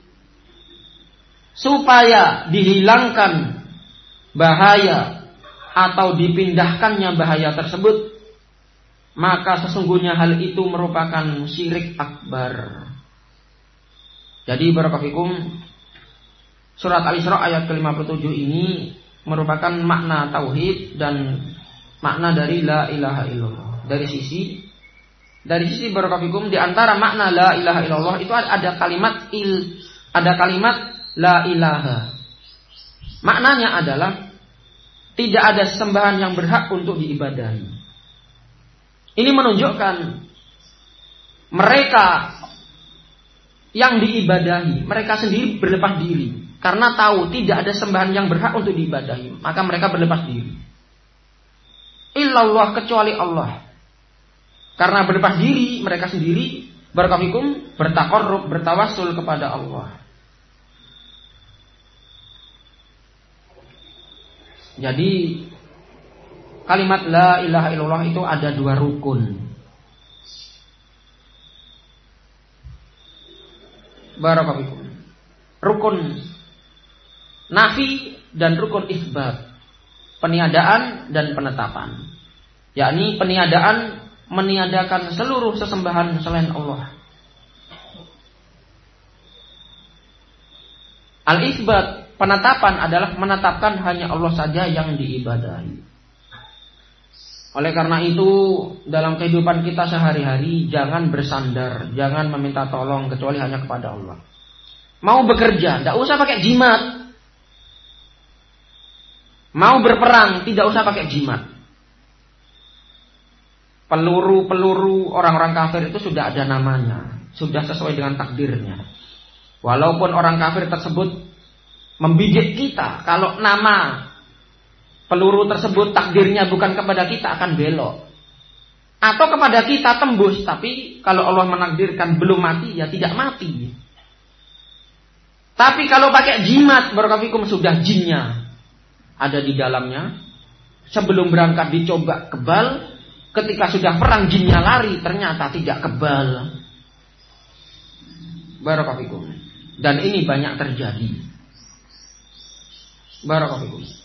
supaya dihilangkan bahaya atau dipindahkannya bahaya tersebut, maka sesungguhnya hal itu merupakan syirik akbar. Jadi barakallahu, surat Al-Isra ayat ke-57 ini merupakan makna tauhid dan makna dari la ilaha illallah. Dari sisi barakallahu, di antara makna la ilaha illallah itu ada kalimat la ilaha. Maknanya adalah tidak ada sembahan yang berhak untuk diibadahi. Ini menunjukkan mereka yang diibadahi, mereka sendiri berlepas diri. Karena tahu tidak ada sembahan yang berhak untuk diibadahi, maka mereka berlepas diri. Illallah, kecuali Allah. Karena berlepas diri, mereka sendiri barakallahu bertaqarrub, bertawassul kepada Allah. Jadi kalimat la ilaha illallah itu ada dua rukun. Barakallahu. Rukun nafi dan rukun isbat. Peniadaan dan penetapan. Yakni peniadaan meniadakan seluruh sesembahan selain Allah. Al-isbat, penetapan adalah menetapkan hanya Allah saja yang diibadahi. Oleh karena itu, dalam kehidupan kita sehari-hari jangan bersandar, jangan meminta tolong kecuali hanya kepada Allah. Mau bekerja, tidak usah pakai jimat. Mau berperang, tidak usah pakai jimat. Peluru-peluru orang-orang kafir itu sudah ada namanya, sudah sesuai dengan takdirnya. Walaupun orang kafir tersebut membidik kita, kalau nama peluru tersebut takdirnya bukan kepada kita akan belok. Atau kepada kita tembus, tapi kalau Allah menakdirkan belum mati, ya tidak mati. Tapi kalau pakai jimat, barakallahu sudah jinnya ada di dalamnya. Sebelum berangkat dicoba kebal, ketika sudah perang jinnya lari, ternyata tidak kebal. Barakallahu. Dan ini banyak terjadi. Barakallahu.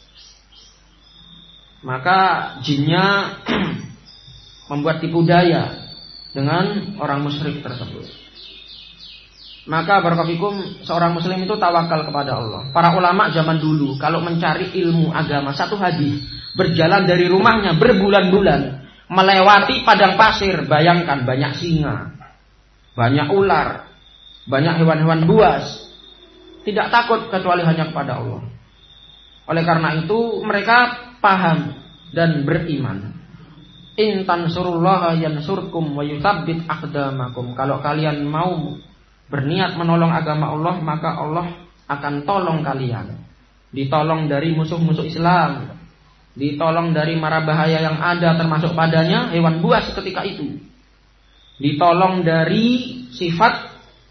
Maka jinnya membuat tipu daya dengan orang musyrik tersebut. Maka barakallahu, seorang muslim itu tawakal kepada Allah. Para ulama zaman dulu kalau mencari ilmu agama, satu hadis, berjalan dari rumahnya berbulan-bulan, melewati padang pasir, bayangkan banyak singa, banyak ular, banyak hewan-hewan buas, tidak takut kecuali hanya kepada Allah. Oleh karena itu mereka paham dan beriman. In tansurullaha yansurkum wa yutsabbit aqdamakum. Kalau kalian mau berniat menolong agama Allah, maka Allah akan tolong kalian. Ditolong dari musuh-musuh Islam, ditolong dari mara bahaya yang ada termasuk padanya hewan buas ketika itu. Ditolong dari sifat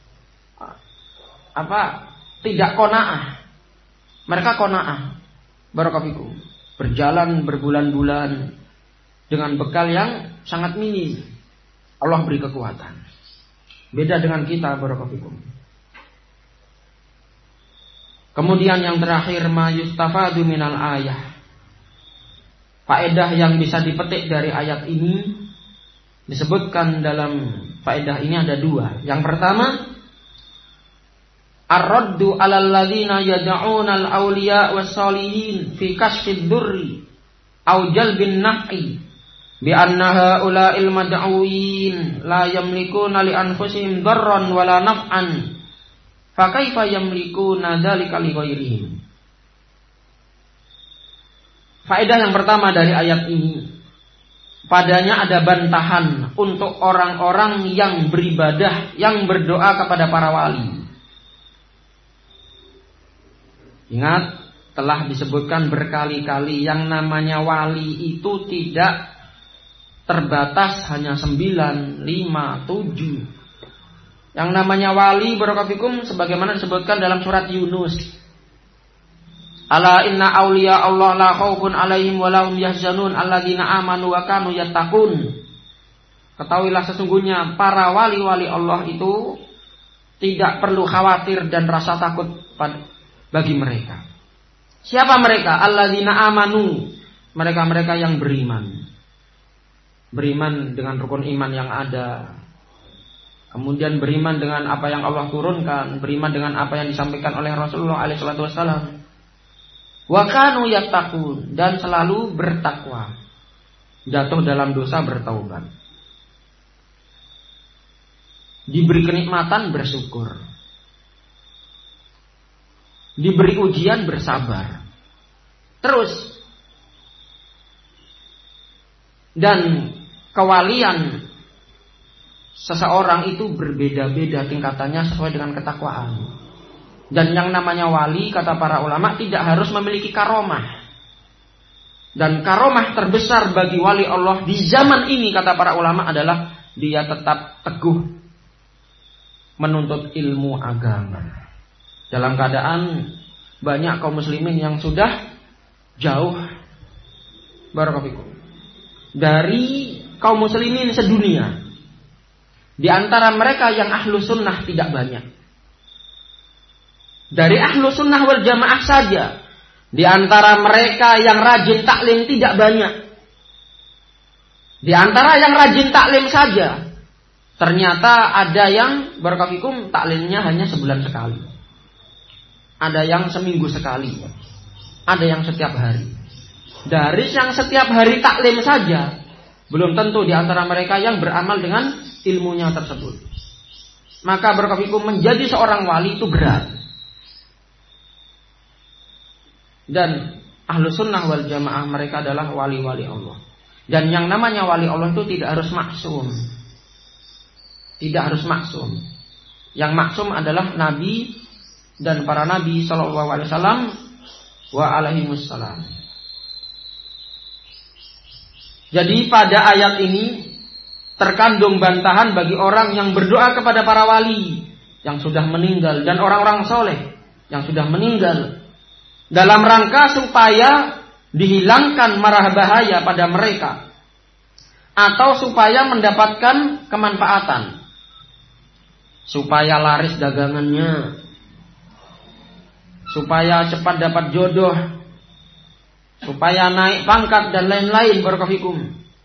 tidak qanaah. Mereka qanaah. Barakallahu. Berjalan berbulan-bulan dengan bekal yang sangat minim. Allah beri kekuatan. Beda dengan kita, barakallahu. Kemudian yang terakhir, ma yustafadu minal ayah. Faedah yang bisa dipetik dari ayat ini disebutkan dalam faedah ini ada dua. Yang pertama, ar-raddu 'alal ladzina yad'una al-awliya was-shalihin fi kashfid durri aw jalbin naf'i bi anna haula'il mad'uwin la yamlikuna li anfusihim darran wala naf'an fa kaifa yamlikuna dzalika li ghairihim. Faedah yang pertama dari ayat ini, padanya ada bantahan untuk orang-orang yang beribadah, yang berdoa kepada para wali. Ingat, telah disebutkan berkali-kali yang namanya wali itu tidak terbatas hanya 9, 5, 7. Yang namanya wali barakallahu sebagaimana disebutkan dalam surat Yunus. Ala inna awliya Allah la khaufun alaihim wa lahum yahzanun alladzina amanu wa kanu yattaqun. Ketahuilah sesungguhnya para wali-wali Allah itu tidak perlu khawatir dan rasa takut bagi mereka. Siapa mereka? Alladzina amanu. Mereka-mereka yang beriman. Beriman dengan rukun iman yang ada. Kemudian beriman dengan apa yang Allah turunkan, beriman dengan apa yang disampaikan oleh Rasulullah SAW. Wa kanu yattaqun, dan selalu bertakwa. Jatuh dalam dosa bertaubat. Diberi kenikmatan bersyukur. Diberi ujian bersabar. Terus. Dan kewalian seseorang itu berbeda-beda tingkatannya sesuai dengan ketakwaan. Dan yang namanya wali, kata para ulama, tidak harus memiliki karomah. Dan karomah terbesar bagi wali Allah di zaman ini, kata para ulama, adalah dia tetap teguh menuntut ilmu agama. Dalam keadaan banyak kaum muslimin yang sudah jauh barakallahu dari kaum muslimin sedunia. Di antara mereka yang ahlu sunnah tidak banyak. Dari ahlu sunnah wal jamaah saja, di antara mereka yang rajin taklim tidak banyak. Di antara yang rajin taklim saja, ternyata ada yang barakallahu taklimnya hanya sebulan sekali. Ada yang seminggu sekali. Ada yang setiap hari. Dari yang setiap hari taklim saja, belum tentu di antara mereka yang beramal dengan ilmunya tersebut. Maka barakallahu menjadi seorang wali itu berat. Dan ahlu sunnah wal jamaah mereka adalah wali-wali Allah. Dan yang namanya wali Allah itu tidak harus maksum. Tidak harus maksum. Yang maksum adalah Nabi dan para Nabi SAW wa alaihimussalam. Jadi pada ayat ini terkandung bantahan bagi orang yang berdoa kepada para wali yang sudah meninggal dan orang-orang soleh yang sudah meninggal, dalam rangka supaya dihilangkan marah bahaya pada mereka atau supaya mendapatkan kemanfaatan, supaya laris dagangannya, supaya cepat dapat jodoh, supaya naik pangkat dan lain-lain barakallahu.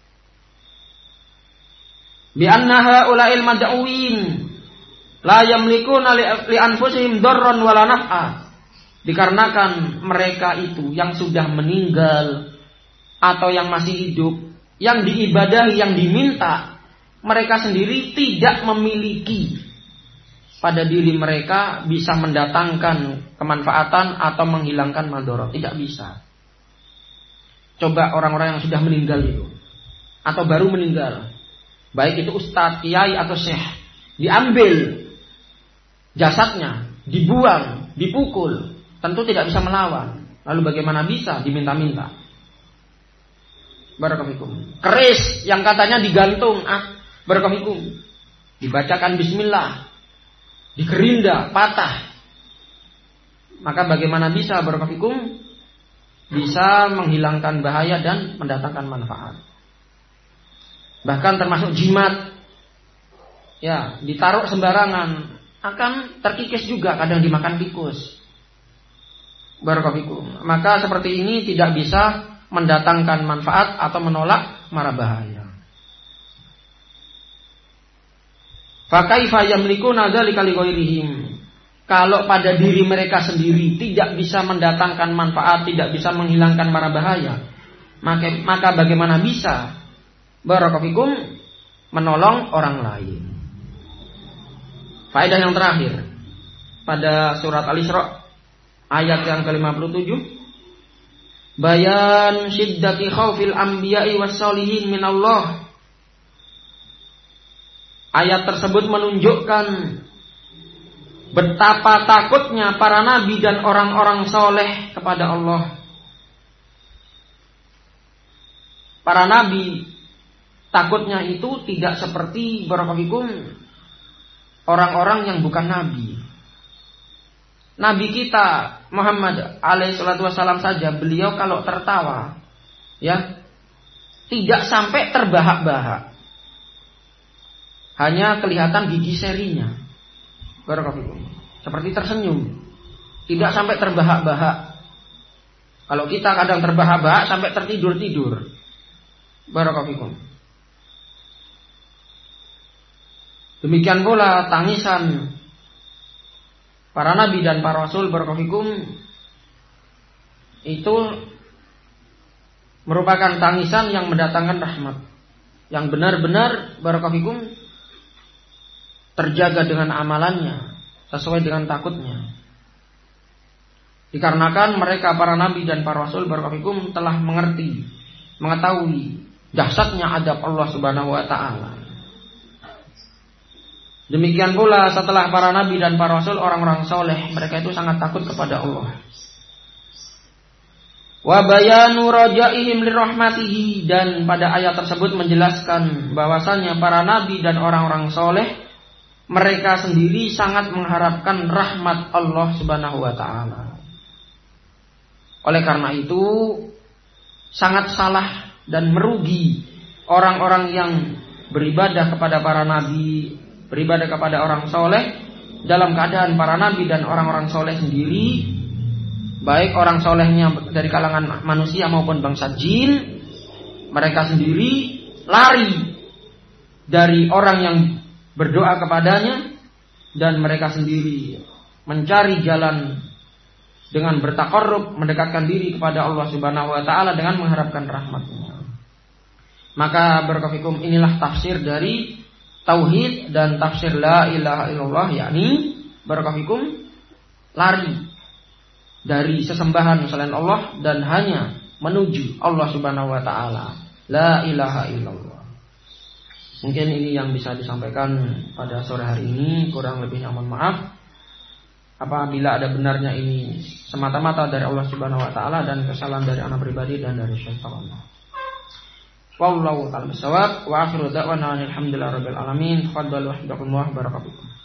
Bi anna haula'il mad'uin la yamlikuna li anfusihim darran wala naf'a. Dikarenakan mereka itu yang sudah meninggal atau yang masih hidup, yang diibadahi, yang diminta, mereka sendiri tidak memiliki pada diri mereka bisa mendatangkan kemanfaatan atau menghilangkan madharat. Tidak bisa. Coba orang-orang yang sudah meninggal itu, atau baru meninggal, baik itu ustadz, kiai atau syekh, diambil jasadnya, dibuang, dipukul, tentu tidak bisa melawan. Lalu bagaimana bisa diminta-minta? Barakallahu. Keris yang katanya digantung, barakallahu, dibacakan bismillah, digerinda, patah. Maka bagaimana bisa barakallahu bisa menghilangkan bahaya dan mendatangkan manfaat? Bahkan termasuk jimat, ya, ditaruh sembarangan akan terkikis juga, kadang dimakan tikus. Barakallahu. Maka seperti ini tidak bisa mendatangkan manfaat atau menolak mara bahaya. Fa kaifa yamlikuna dzalika li ghairihim? Kalau pada diri mereka sendiri tidak bisa mendatangkan manfaat, tidak bisa menghilangkan mara bahaya, maka bagaimana bisa barakallahu menolong orang lain? Faedah yang terakhir pada surat Al-Isra ayat yang ke-57, bayan syiddati khaufil anbiya'i wassalihin minallah. Ayat tersebut menunjukkan betapa takutnya para nabi dan orang-orang soleh kepada Allah. Para nabi takutnya itu tidak seperti barakallahu orang-orang yang bukan nabi. Nabi kita Muhammad alaihi salatu wasallam saja, beliau kalau tertawa ya tidak sampai terbahak-bahak. Hanya kelihatan gigi serinya. Barakallahu seperti tersenyum. Tidak sampai terbahak-bahak. Kalau kita kadang terbahak-bahak sampai tertidur-tidur. Barakallahu. Demikian pula tangisan para nabi dan para rasul barakallahu itu merupakan tangisan yang mendatangkan rahmat, yang benar-benar barakallahu terjaga dengan amalannya, sesuai dengan takutnya. Dikarenakan mereka para nabi dan para rasul barakallahu telah mengetahui dahsyatnya adab Allah Subhanahu wa taala. Demikian pula setelah para nabi dan para rasul, orang-orang soleh, mereka itu sangat takut kepada Allah. Wa bayanu rajaihim lirahmatihi, dan pada ayat tersebut menjelaskan bahwasannya para nabi dan orang-orang soleh, mereka sendiri sangat mengharapkan rahmat Allah Subhanahu wa taala. Oleh karena itu sangat salah dan merugi orang-orang yang beribadah kepada para nabi, beribadah kepada orang soleh, dalam keadaan para nabi dan orang-orang soleh sendiri, baik orang solehnya dari kalangan manusia maupun bangsa jin, mereka sendiri lari dari orang yang berdoa kepadanya, dan mereka sendiri mencari jalan dengan bertaqarrub, mendekatkan diri kepada Allah Subhanahu wa taala dengan mengharapkan rahmatnya. Maka barakallahu inilah tafsir dari tauhid dan tafsir la ilaha illallah, yakni barakallahu lari dari sesembahan selain Allah dan hanya menuju Allah Subhanahu wa taala. La ilaha illallah. Mungkin ini yang bisa disampaikan pada sore hari ini, kurang lebihnya mohon maaf. Apabila ada benarnya ini semata-mata dari Allah Subhanahu wa taala dan kesalahan dari anak pribadi dan dari syaitan. Wallahu ta'ala bissawab wa akhiru da'wana alhamdulillahi rabbil alamin. Faddalu wa barakatuh.